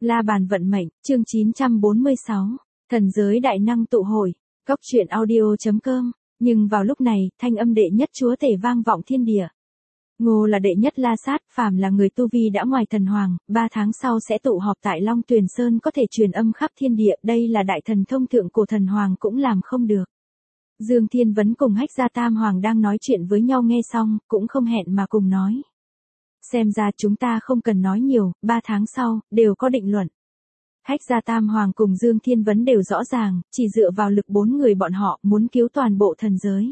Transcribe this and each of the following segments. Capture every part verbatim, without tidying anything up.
La bàn vận mệnh, chương chín trăm bốn mươi sáu. Thần giới đại năng tụ hội. Cốc truyện audio chấm com. Nhưng vào lúc này, thanh âm đệ nhất chúa tể vang vọng thiên địa. Ngô là đệ nhất La Sát, phàm là người tu vi đã ngoài thần hoàng, ba tháng sau sẽ tụ họp tại Long Tuyền Sơn có thể truyền âm khắp thiên địa, đây là đại thần thông thượng của thần hoàng cũng làm không được. Dương Thiên Vấn cùng Hách Gia Tam Hoàng đang nói chuyện với nhau nghe xong, cũng không hẹn mà cùng nói. Xem ra chúng ta không cần nói nhiều, ba tháng sau, đều có định luận. Hách Gia Tam Hoàng cùng Dương Thiên Vấn đều rõ ràng, chỉ dựa vào lực bốn người bọn họ muốn cứu toàn bộ thần giới.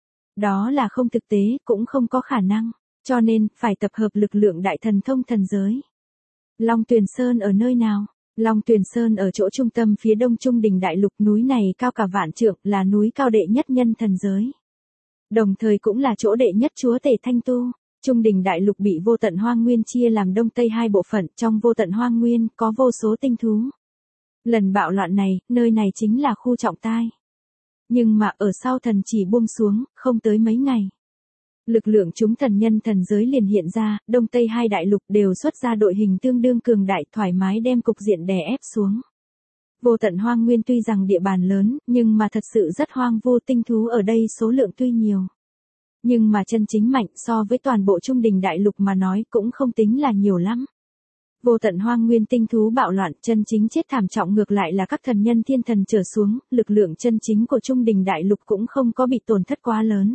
Đó là không thực tế, cũng không có khả năng, cho nên, phải tập hợp lực lượng đại thần thông thần giới. Long Tuyền Sơn ở nơi nào? Long Tuyền Sơn ở chỗ trung tâm phía đông trung đỉnh đại lục, núi này cao cả vạn trượng, là núi cao đệ nhất nhân thần giới. Đồng thời cũng là chỗ đệ nhất chúa tể thanh tu. Trung đỉnh đại lục bị vô tận hoang nguyên chia làm đông tây hai bộ phận, trong vô tận hoang nguyên có vô số tinh thú. Lần bạo loạn này, nơi này chính là khu trọng tai. Nhưng mà ở sau thần chỉ buông xuống, không tới mấy ngày. Lực lượng chúng thần nhân thần giới liền hiện ra, đông tây hai đại lục đều xuất ra đội hình tương đương cường đại, thoải mái đem cục diện đè ép xuống. Vô tận hoang nguyên tuy rằng địa bàn lớn, nhưng mà thật sự rất hoang vu, tinh thú ở đây số lượng tuy nhiều. Nhưng mà chân chính mạnh so với toàn bộ trung đỉnh đại lục mà nói cũng không tính là nhiều lắm. Vô tận hoang nguyên tinh thú bạo loạn, chân chính chết thảm trọng ngược lại là các thần nhân thiên thần trở xuống, lực lượng chân chính của trung đỉnh đại lục cũng không có bị tổn thất quá lớn.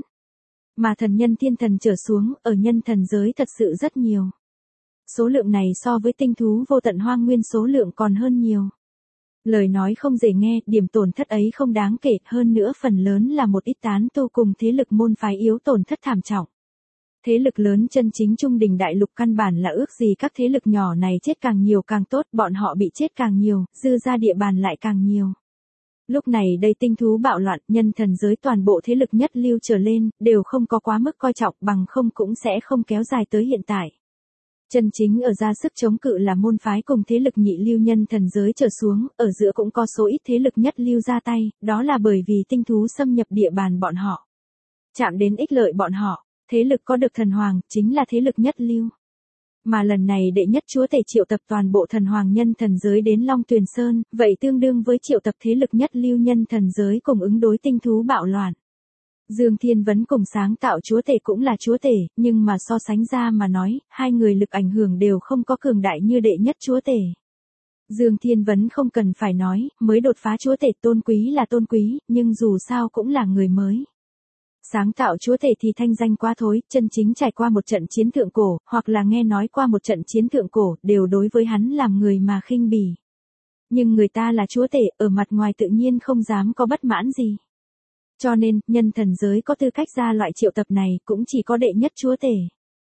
Mà thần nhân thiên thần trở xuống, ở nhân thần giới thật sự rất nhiều. Số lượng này so với tinh thú vô tận hoang nguyên số lượng còn hơn nhiều. Lời nói không dễ nghe, điểm tổn thất ấy không đáng kể, hơn nữa phần lớn là một ít tán tu cùng thế lực môn phái yếu tổn thất thảm trọng. Thế lực lớn chân chính trung đỉnh đại lục căn bản là ước gì các thế lực nhỏ này chết càng nhiều càng tốt, bọn họ bị chết càng nhiều, dư ra địa bàn lại càng nhiều. Lúc này đây tinh thú bạo loạn, nhân thần giới toàn bộ thế lực nhất lưu trở lên, đều không có quá mức coi trọng, bằng không cũng sẽ không kéo dài tới hiện tại. Chân chính ở ra sức chống cự là môn phái cùng thế lực nhị lưu nhân thần giới trở xuống, ở giữa cũng có số ít thế lực nhất lưu ra tay, đó là bởi vì tinh thú xâm nhập địa bàn bọn họ. Chạm đến ích lợi bọn họ, thế lực có được thần hoàng, chính là thế lực nhất lưu. Mà lần này đệ nhất chúa tể triệu tập toàn bộ thần hoàng nhân thần giới đến Long Tuyền Sơn, vậy tương đương với triệu tập thế lực nhất lưu nhân thần giới cùng ứng đối tinh thú bạo loạn. Dương Thiên Vấn cùng sáng tạo chúa tể cũng là chúa tể, nhưng mà so sánh ra mà nói, hai người lực ảnh hưởng đều không có cường đại như đệ nhất chúa tể. Dương Thiên Vấn không cần phải nói, mới đột phá chúa tể, tôn quý là tôn quý, nhưng dù sao cũng là người mới. Sáng tạo chúa tể thì thanh danh quá thối, chân chính trải qua một trận chiến thượng cổ, hoặc là nghe nói qua một trận chiến thượng cổ, đều đối với hắn làm người mà khinh bỉ. Nhưng người ta là chúa tể, ở mặt ngoài tự nhiên không dám có bất mãn gì. Cho nên, nhân thần giới có tư cách ra loại triệu tập này cũng chỉ có đệ nhất chúa tể.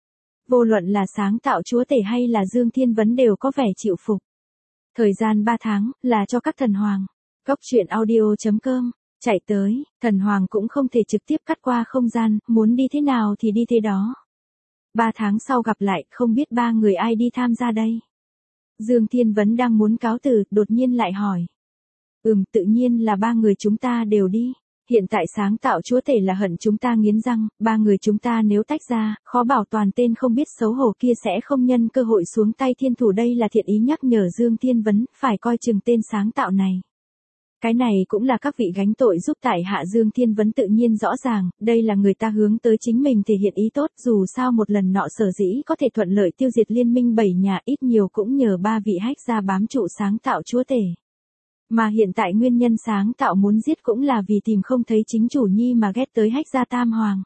Vô luận là sáng tạo chúa tể hay là Dương Thiên Vấn đều có vẻ chịu phục. Thời gian ba tháng, là cho các thần hoàng. Cốc truyện audio chấm com. Chạy tới, thần hoàng cũng không thể trực tiếp cắt qua không gian, muốn đi thế nào thì đi thế đó. Ba tháng sau gặp lại, không biết ba người ai đi tham gia đây. Dương Thiên Vấn đang muốn cáo từ, đột nhiên lại hỏi. Ừm, tự nhiên là ba người chúng ta đều đi. Hiện tại sáng tạo chúa tể là hận chúng ta nghiến răng, ba người chúng ta nếu tách ra, khó bảo toàn tên không biết xấu hổ kia sẽ không nhân cơ hội xuống tay thiên thủ, đây là thiện ý nhắc nhở Dương Thiên Vấn, phải coi chừng tên sáng tạo này. Cái này cũng là các vị gánh tội giúp tại hạ. Dương Thiên Vấn tự nhiên rõ ràng, đây là người ta hướng tới chính mình thể hiện ý tốt, dù sao một lần nọ sở dĩ có thể thuận lợi tiêu diệt liên minh bảy nhà, ít nhiều cũng nhờ ba vị Hách gia bám trụ sáng tạo chúa tể. Mà hiện tại nguyên nhân sáng tạo muốn giết cũng là vì tìm không thấy chính chủ nhi mà ghét tới Hách gia Tam Hoàng.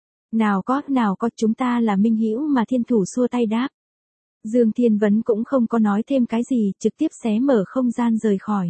Nào có, nào có, chúng ta là minh hữu mà thiên thủ xua tay đáp. Dương Thiên Vấn cũng không có nói thêm cái gì, trực tiếp xé mở không gian rời khỏi.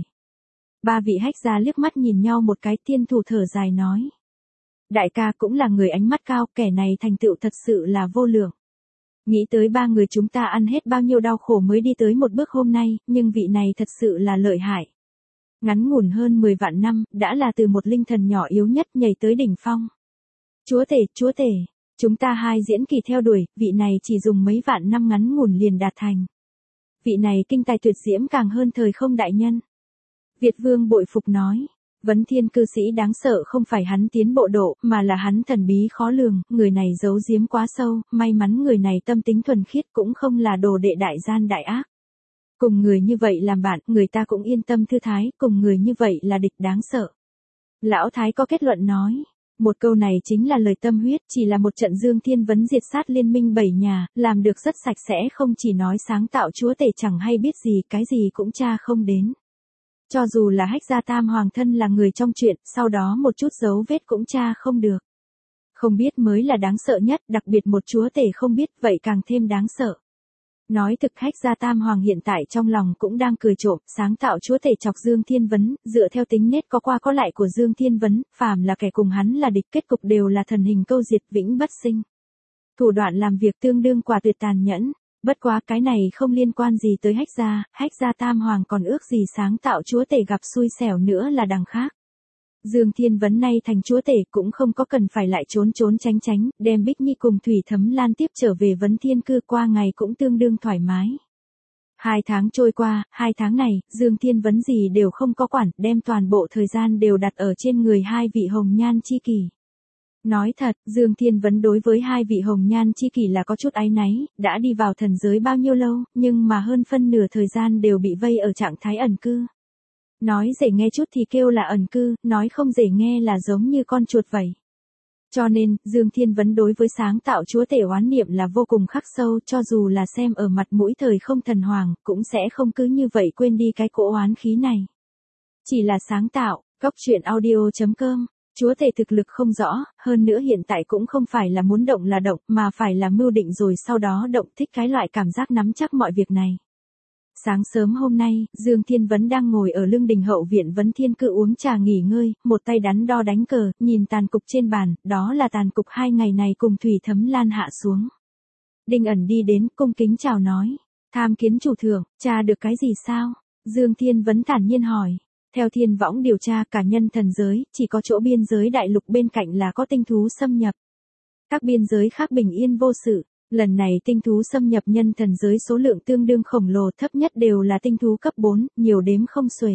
Ba vị Hách gia liếc mắt nhìn nhau một cái, thiên thủ thở dài nói. Đại ca cũng là người ánh mắt cao, kẻ này thành tựu thật sự là vô lượng. Nghĩ tới ba người chúng ta ăn hết bao nhiêu đau khổ mới đi tới một bước hôm nay, nhưng vị này thật sự là lợi hại. Ngắn ngủn hơn mười vạn năm, đã là từ một linh thần nhỏ yếu nhất nhảy tới đỉnh phong. Chúa tể, chúa tể, chúng ta hai diễn kỳ theo đuổi, vị này chỉ dùng mấy vạn năm ngắn ngủn liền đạt thành. Vị này kinh tài tuyệt diễm càng hơn thời không đại nhân. Việt Vương bội phục nói, Vấn Thiên cư sĩ đáng sợ không phải hắn tiến bộ độ, mà là hắn thần bí khó lường, người này giấu giếm quá sâu, may mắn người này tâm tính thuần khiết cũng không là đồ đệ đại gian đại ác. Cùng người như vậy làm bạn, người ta cũng yên tâm thư thái, cùng người như vậy là địch đáng sợ. Lão Thái có kết luận nói. Một câu này chính là lời tâm huyết, chỉ là một trận Dương Thiên Vấn diệt sát liên minh bảy nhà, làm được rất sạch sẽ, không chỉ nói sáng tạo chúa tể chẳng hay biết gì, cái gì cũng tra không đến. Cho dù là Hách Gia Tam Hoàng thân là người trong chuyện, sau đó một chút dấu vết cũng tra không được. Không biết mới là đáng sợ nhất, đặc biệt một chúa tể không biết, vậy càng thêm đáng sợ. Nói thực Hách Gia Tam Hoàng hiện tại trong lòng cũng đang cười trộm, sáng tạo chúa tể chọc Dương Thiên Vấn, dựa theo tính nết có qua có lại của Dương Thiên Vấn, phàm là kẻ cùng hắn là địch, kết cục đều là thần hình câu diệt vĩnh bất sinh. Thủ đoạn làm việc tương đương quả tuyệt tàn nhẫn, bất quá cái này không liên quan gì tới Hách Gia, Hách Gia Tam Hoàng còn ước gì sáng tạo chúa tể gặp xui xẻo nữa là đằng khác. Dương Thiên Vấn nay thành chúa tể cũng không có cần phải lại trốn trốn tránh tránh, đem Bích Nhi cùng Thủy Thấm Lan tiếp trở về Vấn Thiên Cư, qua ngày cũng tương đương thoải mái. Hai tháng trôi qua, hai tháng này, Dương Thiên Vấn gì đều không có quản, đem toàn bộ thời gian đều đặt ở trên người hai vị hồng nhan chi kỷ. Nói thật, Dương Thiên Vấn đối với hai vị hồng nhan chi kỷ là có chút áy náy, đã đi vào thần giới bao nhiêu lâu, nhưng mà hơn phân nửa thời gian đều bị vây ở trạng thái ẩn cư. Nói dễ nghe chút thì kêu là ẩn cư, nói không dễ nghe là giống như con chuột vậy. Cho nên, Dương Thiên Vấn đối với sáng tạo chúa tể oán niệm là vô cùng khắc sâu, cho dù là xem ở mặt mũi thời không thần hoàng, cũng sẽ không cứ như vậy quên đi cái cỗ oán khí này. Chỉ là sáng tạo, góc truyện audio chấm com, chúa tể thực lực không rõ, hơn nữa hiện tại cũng không phải là muốn động là động, mà phải là mưu định rồi sau đó động, thích cái loại cảm giác nắm chắc mọi việc này. Sáng sớm hôm nay, Dương Thiên Vấn đang ngồi ở lương đình hậu viện Vấn Thiên Cự uống trà nghỉ ngơi, một tay đắn đo đánh cờ, nhìn tàn cục trên bàn, đó là tàn cục hai ngày này cùng Thủy Thấm Lan hạ xuống. Đinh Ẩn đi đến, cung kính chào nói, tham kiến chủ thượng, tra được cái gì sao? Dương Thiên Vấn thản nhiên hỏi. Theo Thiên Võng điều tra cả nhân thần giới, chỉ có chỗ biên giới đại lục bên cạnh là có tinh thú xâm nhập. Các biên giới khác bình yên vô sự. Lần này tinh thú xâm nhập nhân thần giới số lượng tương đương khổng lồ, thấp nhất đều là tinh thú cấp bốn, nhiều đếm không xuể.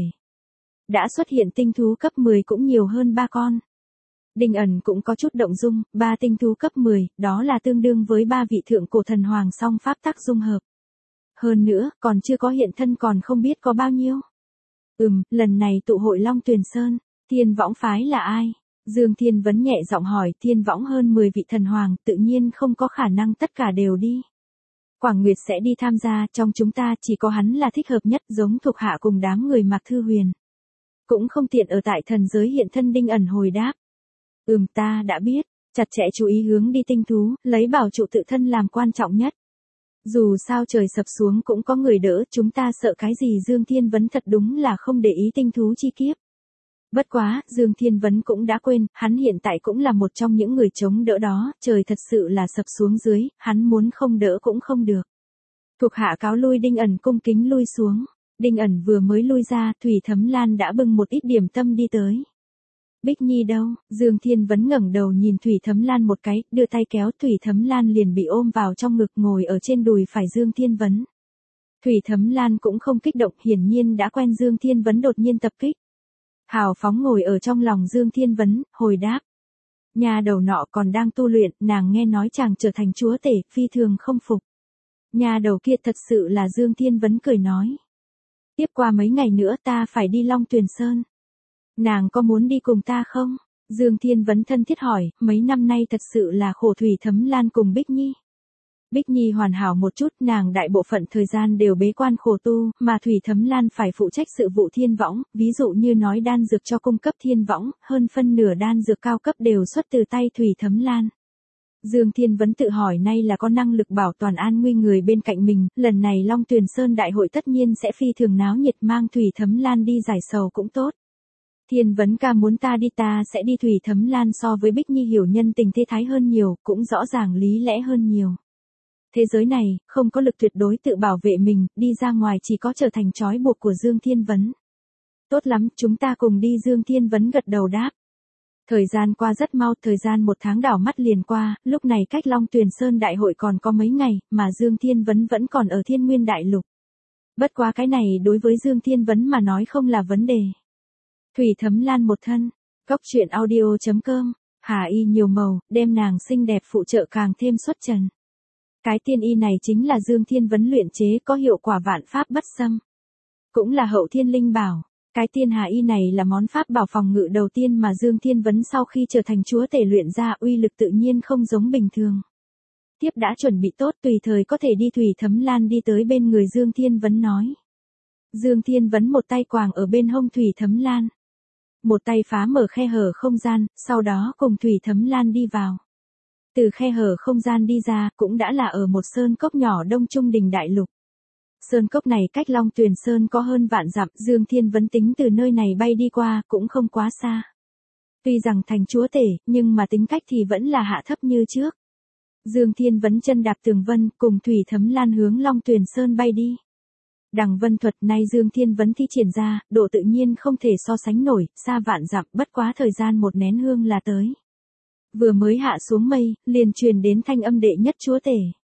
Đã xuất hiện tinh thú cấp mười cũng nhiều hơn ba con. Đinh Ẩn cũng có chút động dung, ba tinh thú cấp mười, đó là tương đương với ba vị thượng cổ thần hoàng song pháp tắc dung hợp. Hơn nữa, còn chưa có hiện thân còn không biết có bao nhiêu. Ừm, lần này tụ hội Long Tuyền Sơn, Thiên Võng phái là ai? Dương Thiên Vấn nhẹ giọng hỏi, Thiên Võng hơn mười vị thần hoàng, tự nhiên không có khả năng tất cả đều đi. Quảng Nguyệt sẽ đi tham gia, trong chúng ta chỉ có hắn là thích hợp nhất, giống thuộc hạ cùng đám người Mạc Thư Huyền. Cũng không tiện ở tại thần giới hiện thân. Đinh Ẩn hồi đáp. Ừm, ta đã biết, chặt chẽ chú ý hướng đi tinh thú, lấy bảo trụ tự thân làm quan trọng nhất. Dù sao trời sập xuống cũng có người đỡ, chúng ta sợ cái gì? Dương Thiên Vấn thật đúng là không để ý tinh thú chi kiếp. Bất quá, Dương Thiên Vấn cũng đã quên, hắn hiện tại cũng là một trong những người chống đỡ đó, trời thật sự là sập xuống dưới, hắn muốn không đỡ cũng không được. Thuộc hạ cáo lui. Đinh Ẩn cung kính lui xuống. Đinh Ẩn vừa mới lui ra, Thủy Thấm Lan đã bưng một ít điểm tâm đi tới. Bích Nhi đâu? Dương Thiên Vấn ngẩng đầu nhìn Thủy Thấm Lan một cái, đưa tay kéo Thủy Thấm Lan liền bị ôm vào trong ngực, ngồi ở trên đùi phải Dương Thiên Vấn. Thủy Thấm Lan cũng không kích động, hiển nhiên đã quen Dương Thiên Vấn đột nhiên tập kích. Hào phóng ngồi ở trong lòng Dương Thiên Vấn, hồi đáp. Nhà đầu nọ còn đang tu luyện, nàng nghe nói chàng trở thành chúa tể, phi thường không phục. Nhà đầu kia thật sự là Dương Thiên Vấn cười nói. Tiếp qua mấy ngày nữa ta phải đi Long Tuyền Sơn. Nàng có muốn đi cùng ta không? Dương Thiên Vấn thân thiết hỏi, mấy năm nay thật sự là khổ Thủy Thấm Lan cùng Bích Nhi. Bích Nhi hoàn hảo một chút, nàng đại bộ phận thời gian đều bế quan khổ tu, mà Thủy Thấm Lan phải phụ trách sự vụ Thiên Võng, ví dụ như nói đan dược cho cung cấp Thiên Võng, hơn phân nửa đan dược cao cấp đều xuất từ tay Thủy Thấm Lan. Dương Thiên Vấn tự hỏi nay là có năng lực bảo toàn an nguy người bên cạnh mình, lần này Long Tuyền Sơn đại hội tất nhiên sẽ phi thường náo nhiệt, mang Thủy Thấm Lan đi giải sầu cũng tốt. Thiên Vấn ca muốn ta đi, ta sẽ đi. Thủy Thấm Lan so với Bích Nhi hiểu nhân tình thế thái hơn nhiều, cũng rõ ràng lý lẽ hơn nhiều. Thế giới này, không có lực tuyệt đối tự bảo vệ mình, đi ra ngoài chỉ có trở thành trói buộc của Dương Thiên Vấn. Tốt lắm, chúng ta cùng đi. Dương Thiên Vấn gật đầu đáp. Thời gian qua rất mau, thời gian một tháng đảo mắt liền qua, lúc này cách Long Tuyền Sơn đại hội còn có mấy ngày, mà Dương Thiên Vấn vẫn còn ở Thiên Nguyên đại lục. Bất quá cái này đối với Dương Thiên Vấn mà nói không là vấn đề. Thủy Thấm Lan một thân, góc truyện audio chấm com, hà y nhiều màu, đem nàng xinh đẹp phụ trợ càng thêm xuất trần. Cái tiên y này chính là Dương Thiên Vấn luyện chế có hiệu quả vạn pháp bất xâm. Cũng là hậu thiên linh bảo. Cái tiên hà y này là món pháp bảo phòng ngự đầu tiên mà Dương Thiên Vấn sau khi trở thành chúa tể luyện ra, uy lực tự nhiên không giống bình thường. Tiếp đã chuẩn bị tốt, tùy thời có thể đi. Thủy Thấm Lan đi tới bên người Dương Thiên Vấn nói. Dương Thiên Vấn một tay quàng ở bên hông Thủy Thấm Lan. Một tay phá mở khe hở không gian, sau đó cùng Thủy Thấm Lan đi vào. Từ khe hở không gian đi ra cũng đã là ở một sơn cốc nhỏ đông trung đình đại lục. Sơn cốc này cách Long Tuyền Sơn có hơn vạn dặm, Dương Thiên Vấn tính từ nơi này bay đi qua cũng không quá xa. Tuy rằng thành chúa tể, nhưng mà tính cách thì vẫn là hạ thấp như trước. Dương Thiên Vấn chân đạp tường vân cùng Thủy Thấm Lan hướng Long Tuyền Sơn bay đi. Đằng vân thuật nay Dương Thiên Vấn thi triển ra, độ tự nhiên không thể so sánh nổi, xa vạn dặm, bất quá thời gian một nén hương là tới. Vừa mới hạ xuống mây, liền truyền đến thanh âm đệ nhất chúa tể.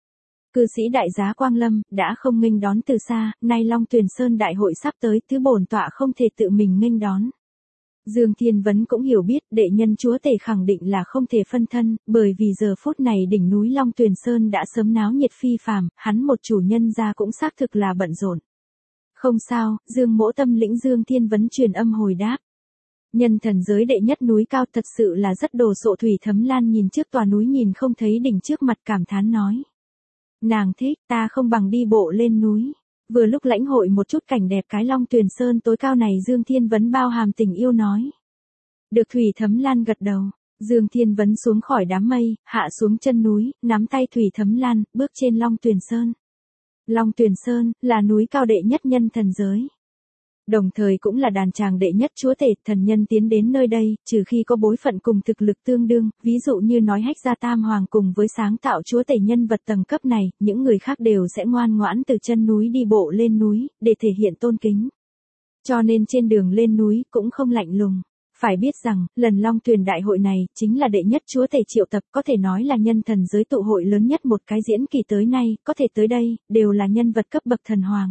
Cư sĩ đại giá Quang Lâm đã không nghênh đón từ xa, nay Long Tuyền Sơn đại hội sắp tới, thứ bổn tọa không thể tự mình nghênh đón. Dương Thiên Vấn cũng hiểu biết đệ nhân chúa tể khẳng định là không thể phân thân, bởi vì giờ phút này đỉnh núi Long Tuyền Sơn đã sớm náo nhiệt phi phàm, hắn một chủ nhân gia cũng xác thực là bận rộn. Không sao, Dương Mỗ tâm lĩnh. Dương Thiên Vấn truyền âm hồi đáp. Nhân thần giới đệ nhất núi cao thật sự là rất đồ sộ. Thủy Thấm Lan nhìn trước tòa núi nhìn không thấy đỉnh trước mặt cảm thán nói. Nàng thích, ta không bằng đi bộ lên núi. Vừa lúc lãnh hội một chút cảnh đẹp cái Long Tuyền Sơn tối cao này. Dương Thiên Vấn bao hàm tình yêu nói. Được. Thủy Thấm Lan gật đầu. Dương Thiên Vấn xuống khỏi đám mây, hạ xuống chân núi, nắm tay Thủy Thấm Lan, bước trên Long Tuyền Sơn. Long Tuyền Sơn là núi cao đệ nhất nhân thần giới. Đồng thời cũng là đàn tràng đệ nhất chúa tể. Thần nhân tiến đến nơi đây, trừ khi có bối phận cùng thực lực tương đương, ví dụ như nói Hách Gia Tam Hoàng cùng với sáng tạo chúa tể nhân vật tầng cấp này, những người khác đều sẽ ngoan ngoãn từ chân núi đi bộ lên núi, để thể hiện tôn kính. Cho nên trên đường lên núi cũng không lạnh lùng. Phải biết rằng, lần Long Tuyền đại hội này, chính là đệ nhất chúa tể triệu tập, có thể nói là nhân thần giới tụ hội lớn nhất một cái diễn kỳ tới nay, có thể tới đây, đều là nhân vật cấp bậc thần hoàng.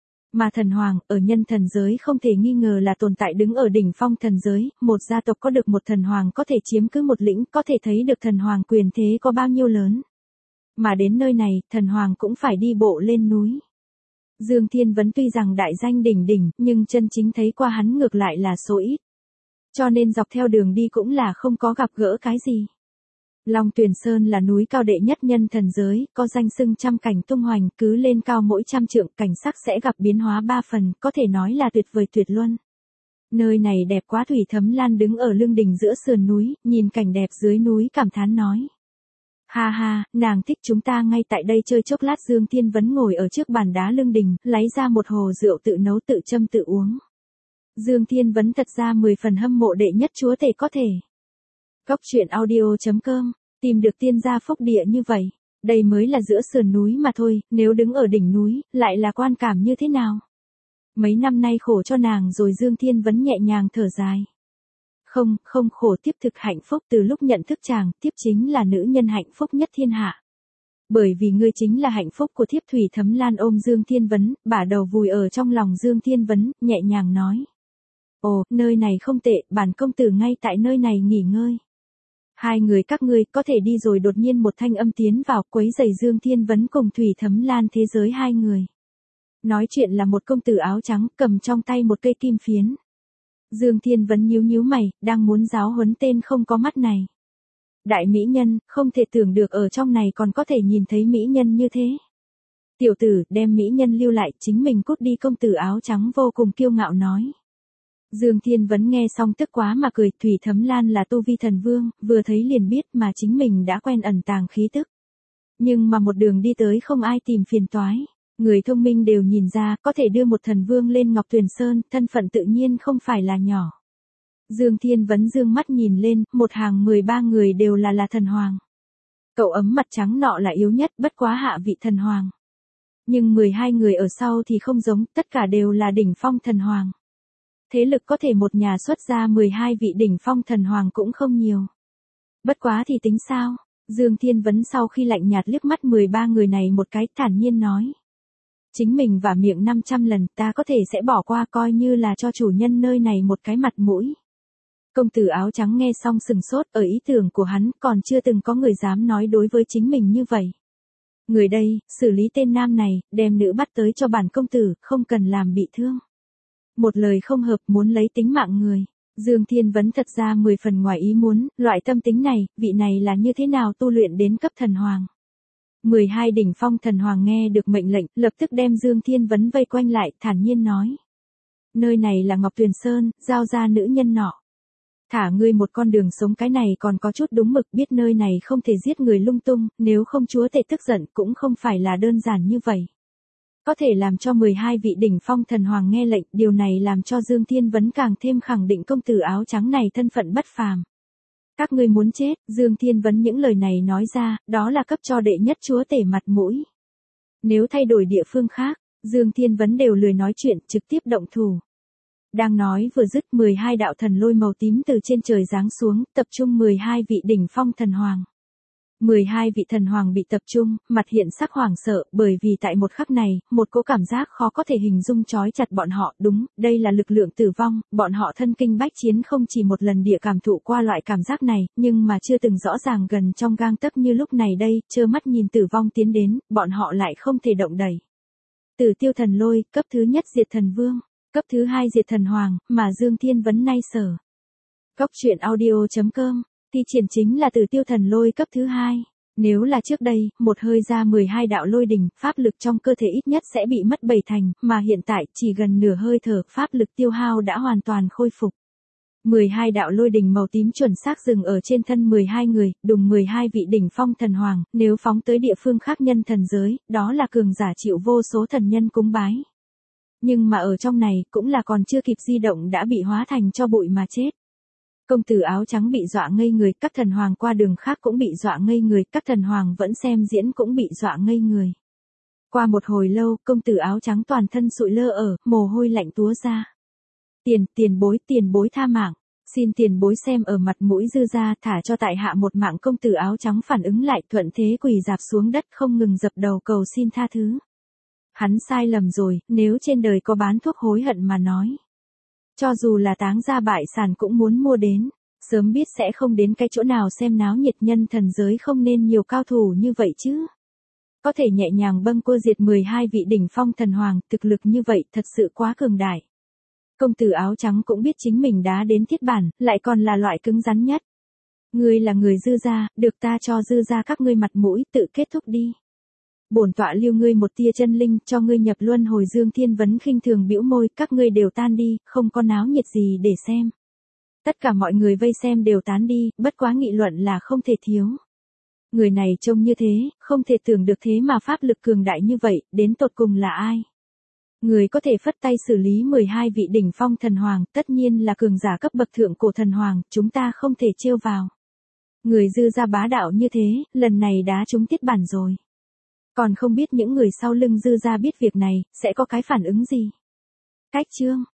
Mà thần hoàng, ở nhân thần giới không thể nghi ngờ là tồn tại đứng ở đỉnh phong thần giới, một gia tộc có được một thần hoàng có thể chiếm cứ một lĩnh, có thể thấy được thần hoàng quyền thế có bao nhiêu lớn. Mà đến nơi này, thần hoàng cũng phải đi bộ lên núi. Dương Thiên Vấn tuy rằng đại danh đỉnh đỉnh, nhưng chân chính thấy qua hắn ngược lại là số ít. Cho nên dọc theo đường đi cũng là không có gặp gỡ cái gì. Long Tuyền Sơn là núi cao đệ nhất nhân thần giới, có danh xưng trăm cảnh tung hoành, cứ lên cao mỗi trăm trượng, cảnh sắc sẽ gặp biến hóa ba phần, có thể nói là tuyệt vời tuyệt luân. Nơi này đẹp quá. Thủy Thấm Lan đứng ở lưng đỉnh giữa sườn núi, nhìn cảnh đẹp dưới núi cảm thán nói. Ha ha, nàng thích. Chúng ta ngay tại đây chơi chốc lát. Dương Thiên Vấn ngồi ở trước bàn đá lưng đỉnh, lấy ra một hồ rượu tự nấu tự châm tự uống. Dương Thiên Vấn thật ra mười phần hâm mộ đệ nhất chúa tể có thể. Góc truyện audio chấm com, tìm được tiên gia phúc địa như vậy, đây mới là giữa sườn núi mà thôi, nếu đứng ở đỉnh núi, lại là quan cảm như thế nào? Mấy năm nay khổ cho nàng rồi. Dương Thiên Vấn nhẹ nhàng thở dài. Không, không khổ. Tiếp thực hạnh phúc. Từ lúc nhận thức chàng, tiếp chính là nữ nhân hạnh phúc nhất thiên hạ. Bởi vì ngươi chính là hạnh phúc của thiếp. Thủy Thấm Lan ôm Dương Thiên Vấn, bả đầu vùi ở trong lòng Dương Thiên Vấn, nhẹ nhàng nói. Ồ, nơi này không tệ, bản công tử ngay tại nơi này nghỉ ngơi. Hai người các ngươi có thể đi rồi. Đột nhiên một thanh âm tiến vào, quấy rầy Dương Thiên Vấn cùng Thủy Thấm Lan thế giới hai người. Nói chuyện là một công tử áo trắng, cầm trong tay một cây kim phiến. Dương Thiên Vấn nhíu nhíu mày, đang muốn giáo huấn tên không có mắt này. Đại mỹ nhân, không thể tưởng được ở trong này còn có thể nhìn thấy mỹ nhân như thế. Tiểu tử, đem mỹ nhân lưu lại, chính mình cút đi. Công tử áo trắng vô cùng kiêu ngạo nói. Dương Thiên Vấn nghe xong tức quá mà cười. Thủy Thấm Lan là tu vi thần vương, vừa thấy liền biết mà chính mình đã quen ẩn tàng khí tức. Nhưng mà một đường đi tới không ai tìm phiền toái. Người thông minh đều nhìn ra, có thể đưa một thần vương lên Ngọc Tuyền Sơn, thân phận tự nhiên không phải là nhỏ. Dương Thiên Vấn dương mắt nhìn lên, một hàng mười ba người đều là là thần hoàng. Cậu ấm mặt trắng nọ là yếu nhất, bất quá hạ vị thần hoàng. Nhưng mười hai người ở sau thì không giống, tất cả đều là đỉnh phong thần hoàng. Thế lực có thể một nhà xuất ra mười hai vị đỉnh phong thần hoàng cũng không nhiều. Bất quá thì tính sao? Dương Thiên Vấn sau khi lạnh nhạt liếc mắt mười ba người này một cái, thản nhiên nói. Chính mình vả miệng năm trăm lần, ta có thể sẽ bỏ qua, coi như là cho chủ nhân nơi này một cái mặt mũi. Công tử áo trắng nghe xong sừng sốt, ở ý tưởng của hắn, còn chưa từng có người dám nói đối với chính mình như vậy. Người đây, xử lý tên nam này, đem nữ bắt tới cho bản công tử, không cần làm bị thương. Một lời không hợp muốn lấy tính mạng người. Dương Thiên Vấn thật ra mười phần ngoài ý muốn, loại tâm tính này, vị này là như thế nào tu luyện đến cấp thần hoàng. mười hai đỉnh phong thần hoàng nghe được mệnh lệnh, lập tức đem Dương Thiên Vấn vây quanh lại, thản nhiên nói. Nơi này là Ngọc Tuyền Sơn, giao ra nữ nhân nọ. Thả ngươi một con đường sống, cái này còn có chút đúng mực, biết nơi này không thể giết người lung tung, nếu không chúa tể tức giận cũng không phải là đơn giản như vậy. Có thể làm cho mười hai vị đỉnh phong thần hoàng nghe lệnh, điều này làm cho Dương Thiên Vấn càng thêm khẳng định công tử áo trắng này thân phận bất phàm. Các ngươi muốn chết, Dương Thiên Vấn những lời này nói ra, đó là cấp cho đệ nhất chúa tể mặt mũi. Nếu thay đổi địa phương khác, Dương Thiên Vấn đều lười nói chuyện, trực tiếp động thủ. Đang nói vừa dứt, mười hai đạo thần lôi màu tím từ trên trời giáng xuống, tập trung mười hai vị đỉnh phong thần hoàng. mười hai vị thần hoàng bị tập trung, mặt hiện sắc hoảng sợ, bởi vì tại một khắc này, một cỗ cảm giác khó có thể hình dung trói chặt bọn họ, đúng, đây là lực lượng tử vong, bọn họ thân kinh bách chiến không chỉ một lần địa cảm thụ qua loại cảm giác này, nhưng mà chưa từng rõ ràng gần trong gang tấc như lúc này đây, trơ mắt nhìn tử vong tiến đến, bọn họ lại không thể động đậy. Tử tiêu thần lôi, cấp thứ nhất diệt thần vương, cấp thứ hai diệt thần hoàng, mà Dương Thiên Vấn nay sở. Cốc truyện audio chấm com, thi triển chính là Tử tiêu thần lôi cấp thứ hai. Nếu là trước đây, một hơi ra mười hai đạo lôi đình, pháp lực trong cơ thể ít nhất sẽ bị mất bảy thành, mà hiện tại, chỉ gần nửa hơi thở, pháp lực tiêu hao đã hoàn toàn khôi phục. mười hai đạo lôi đình màu tím chuẩn xác dừng ở trên thân mười hai người, đùng mười hai vị đỉnh phong thần hoàng, nếu phóng tới địa phương khác nhân thần giới, đó là cường giả chịu vô số thần nhân cúng bái. Nhưng mà ở trong này, cũng là còn chưa kịp di động đã bị hóa thành cho bụi mà chết. Công tử áo trắng bị dọa ngây người, các thần hoàng qua đường khác cũng bị dọa ngây người, các thần hoàng vẫn xem diễn cũng bị dọa ngây người. Qua một hồi lâu, công tử áo trắng toàn thân sụi lơ ở, mồ hôi lạnh túa ra. Tiền, tiền bối, tiền bối tha mạng, xin tiền bối xem ở mặt mũi dư ra, thả cho tại hạ một mạng. Công tử áo trắng phản ứng lại, thuận thế quỳ dạp xuống đất, không ngừng dập đầu cầu xin tha thứ. Hắn sai lầm rồi, nếu trên đời có bán thuốc hối hận mà nói. Cho dù là táng ra bại sản cũng muốn mua đến, sớm biết sẽ không đến cái chỗ nào xem náo nhiệt, nhân thần giới không nên nhiều cao thủ như vậy chứ. Có thể nhẹ nhàng bâng quơ diệt mười hai vị đỉnh phong thần hoàng, thực lực như vậy thật sự quá cường đại. Công tử áo trắng cũng biết chính mình đá đến thiết bản, lại còn là loại cứng rắn nhất. Ngươi là người dư gia, được ta cho dư gia các ngươi mặt mũi, tự kết thúc đi. Bổn tọa lưu ngươi một tia chân linh, cho ngươi nhập luân hồi. Dương Thiên Vấn khinh thường bĩu môi, các ngươi đều tan đi, không có náo nhiệt gì để xem. Tất cả mọi người vây xem đều tán đi, bất quá nghị luận là không thể thiếu. Người này trông như thế, không thể tưởng được thế mà pháp lực cường đại như vậy, đến tột cùng là ai? Người có thể phất tay xử lý mười hai vị đỉnh phong thần hoàng, tất nhiên là cường giả cấp bậc thượng cổ thần hoàng, chúng ta không thể trêu vào. Người dư gia bá đạo như thế, lần này đá trúng tiết bản rồi. Còn không biết những người sau lưng dư gia biết việc này, sẽ có cái phản ứng gì. Cách chương.